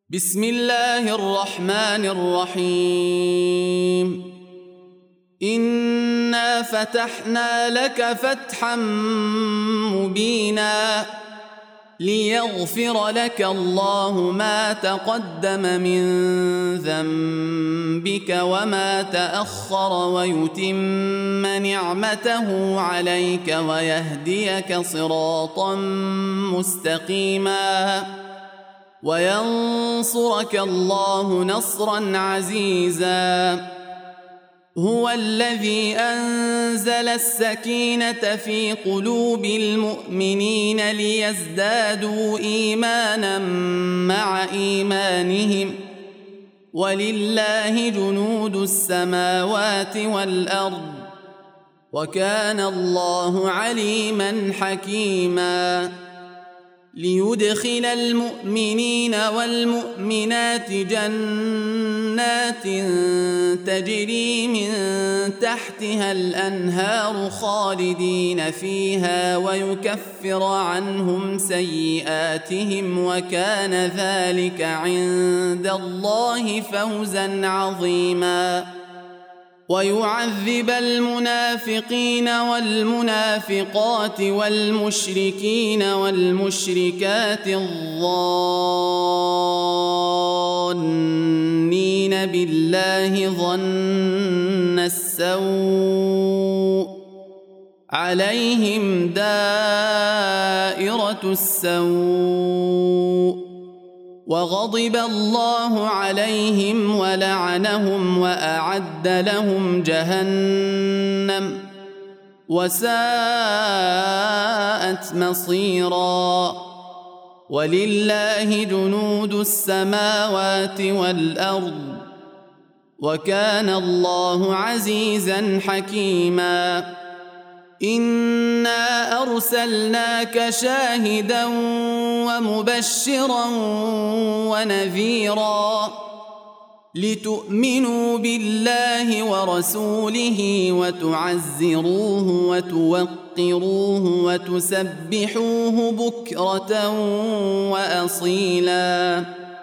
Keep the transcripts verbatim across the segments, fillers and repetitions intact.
بسم الله الرحمن الرحيم. إنا فتحنا لك فتحا مبينا ليغفر لك الله ما تقدم من ذنبك وما تأخر ويتم نعمته عليك ويهديك صراطا مستقيما وينصرك الله نصرا عزيزا. هو الذي أنزل السكينة في قلوب المؤمنين ليزدادوا إيمانا مع إيمانهم ولله جنود السماوات والأرض وكان الله عليما حكيما. ليدخل المؤمنين والمؤمنات جنات تجري من تحتها الأنهار خالدين فيها ويكفر عنهم سيئاتهم وكان ذلك عند الله فوزا عظيما. ويعذب المنافقين والمنافقات والمشركين والمشركات الظانين بالله ظن السوء عليهم دائرة السوء وغضب الله عليهم ولعنهم وأعد لهم جهنم وساءت مصيرا. ولله جنود السماوات والأرض وكان الله عزيزا حكيما. إنا أرسلناك شاهدا ومبشرا ونذيرا لتؤمنوا بالله ورسوله وتعزروه وتوقروه وتسبحوه بكرة وأصيلا.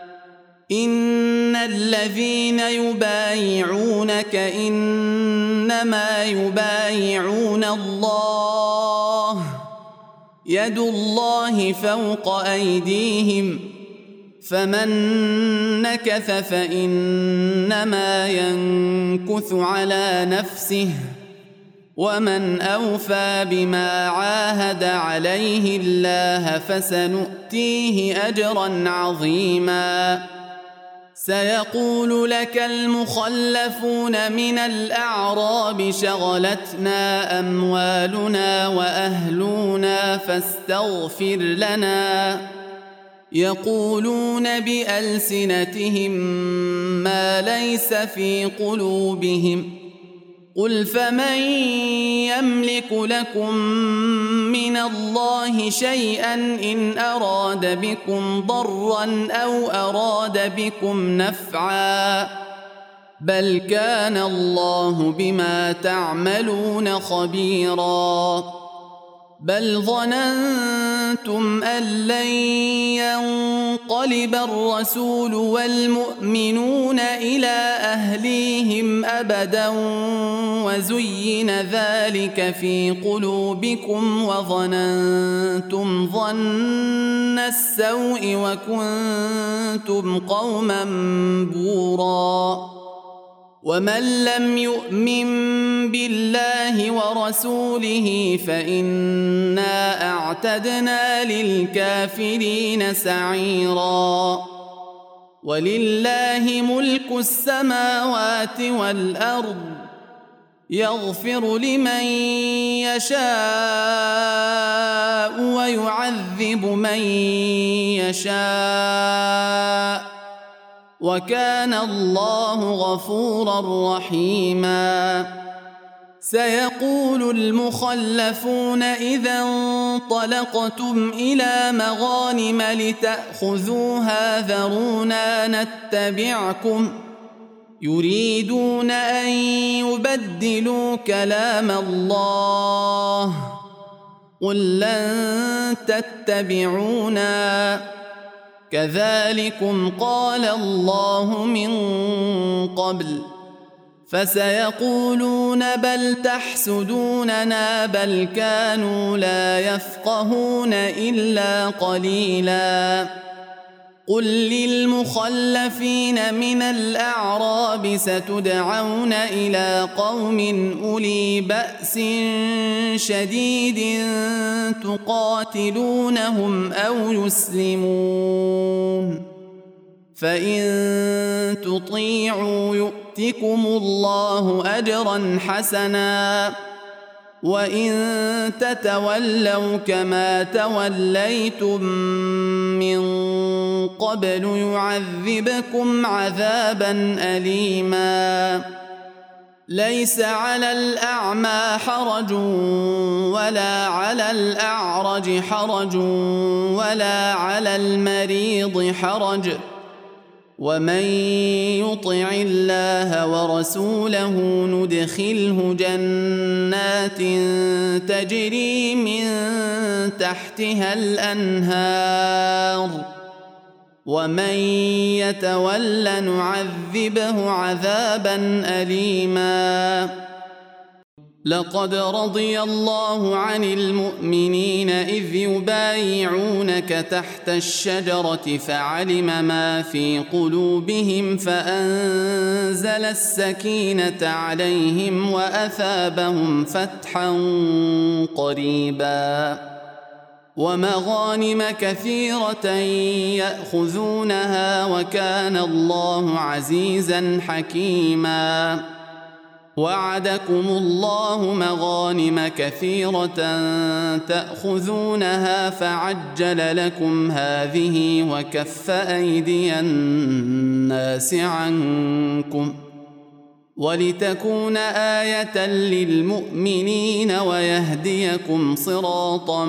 إن الذين يبايعونك إنما يبايعون الله يد الله فوق أيديهم فمن نكث فإنما ينكث على نفسه ومن أوفى بما عاهد عليه الله فسنؤتيه أجرا عظيما. سيقول لك المخلفون من الأعراب شغلتنا أموالنا وأهلنا فاستغفر لنا يقولون بألسنتهم ما ليس في قلوبهم قل فمن يملك لكم من الله شيئا إن أراد بكم ضرا أو أراد بكم نفعا بل كان الله بما تعملون خبيرا. بل ظننتم أن لن ينقلب الرسول والمؤمنون إلى أهليهم أبدا وزين ذلك في قلوبكم وظننتم ظن السوء وكنتم قوما بورا. ومن لم يؤمن بالله ورسوله فإنا أعتدنا للكافرين سعيرا. ولله ملك السماوات والأرض يغفر لمن يشاء ويعذب من يشاء وكان الله غفورا رحيما. سيقول المخلفون إذا انطلقتم إلى مغانم لتأخذوها ذرونا نتبعكم يريدون أن يبدلوا كلام الله قل لن تتبعونا كذلكم قال الله من قبل فسيقولون بل تحسدوننا بل كانوا لا يفقهون إلا قليلا قل للمخلفين من الأعراب ستدعون إلى قوم أولي بأس شديد تقاتلونهم أو يسلمون فإن تطيعوا يؤتكم الله أجرا حسنا وإن تتولوا كما توليتم من قبل يعذبكم عذابا أليما ليس على الأعمى حرج ولا على الأعرج حرج ولا على المريض حرج ومن يطع الله ورسوله ندخله جنات تجري من تحتها الأنهار ومن يتول نعذبه عذابا أليما لقد رضي الله عن المؤمنين إذ يبايعونك تحت الشجرة فعلم ما في قلوبهم فأنزل السكينة عليهم وأثابهم فتحا قريبا ومغانم كثيرة يأخذونها وكان الله عزيزا حكيما وعدكم الله مغانم كثيرة تأخذونها فعجل لكم هذه وكف أيدي الناس عنكم ولتكون آية للمؤمنين ويهديكم صراطا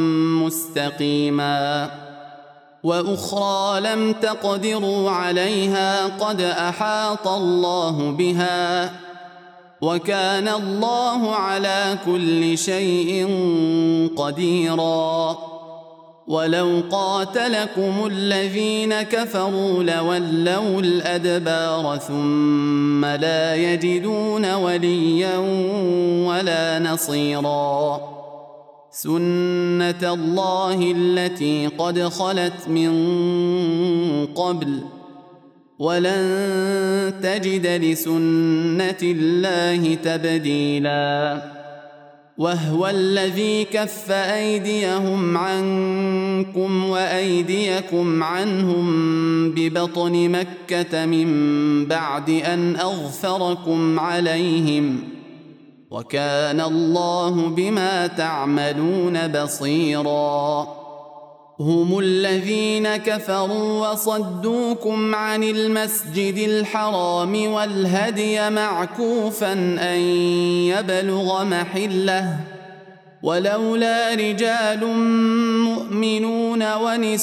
مستقيما وأخرى لم تقدروا عليها قد أحاط الله بها وكان الله على كل شيء قديرا ولو قاتلكم الذين كفروا لولوا الأدبار ثم لا يجدون وليا ولا نصيرا سنة الله التي قد خلت من قبل ولن تجد لسنة الله تبديلا وهو الذي كف أيديهم عنكم وأيديكم عنهم ببطن مكة من بعد أن أغفركم عليهم وكان الله بما تعملون بصيراً هم الذين كفروا وصدوكم عن المسجد الحرام والهدي معكوفا أن يبلغ محله ولولا رجال مؤمنون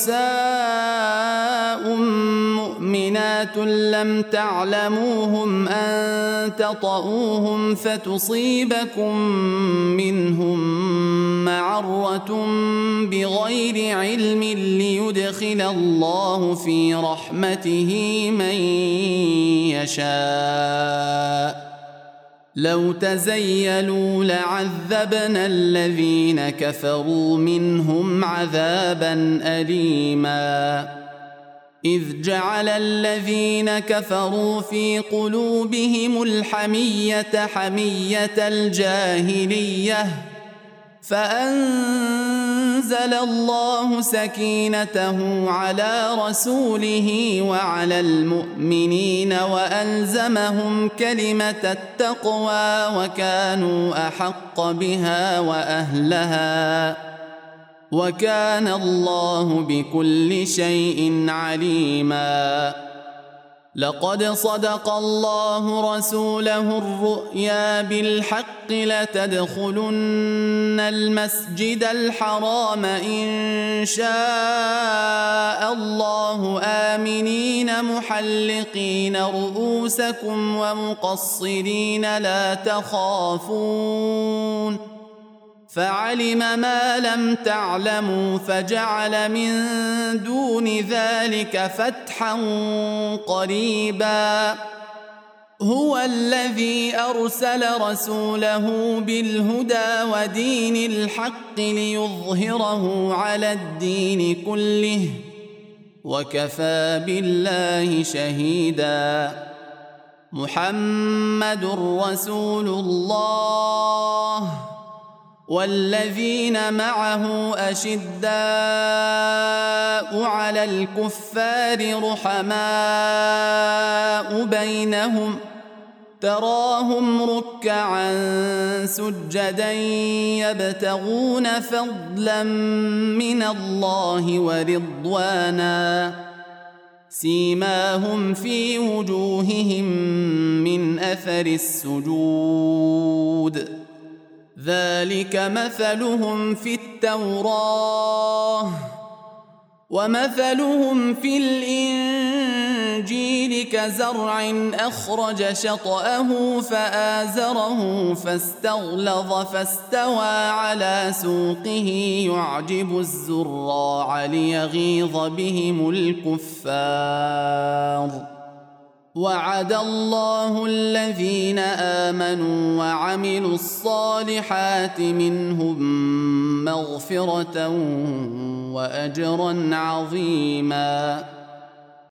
ونساء مؤمنات لم تعلموهم أن تطؤوهم فتصيبكم منهم معرة بغير علم ليدخل الله في رحمته من يشاء لو تزيلوا لعذبنا الذين كفروا منهم عذابا أليما إذ جعل الذين كفروا في قلوبهم الحمية حمية الجاهلية فأنزل الله سكينته على رسوله وعلى المؤمنين وألزمهم كلمة التقوى وكانوا أحق بها وأهلها وكان الله بكل شيء عليما لقد صدق الله رسوله الرؤيا بالحق لتدخلن المسجد الحرام إن شاء الله آمنين محلقين رؤوسكم ومقصرين لا تخافون فعلم ما لم تعلموا فجعل من دون ذلك فتحا قريبا هو الذي أرسل رسوله بالهدى ودين الحق ليظهره على الدين كله وكفى بالله شهيدا محمد رسول الله والذين معه أشداء على الكفار رحماء بينهم تراهم ركعا سجدا يبتغون فضلا من الله ورضوانا سيماهم في وجوههم من أثر السجود ذلك مثلهم في التوراة ومثلهم في الإنجيل كزرع أخرج شطأه فآزره فاستغلظ فاستوى على سوقه يعجب الزراع ليغيظ بهم الكفار وعد الله الذين آمنوا وعملوا الصالحات منهم مغفرة وأجرا عظيما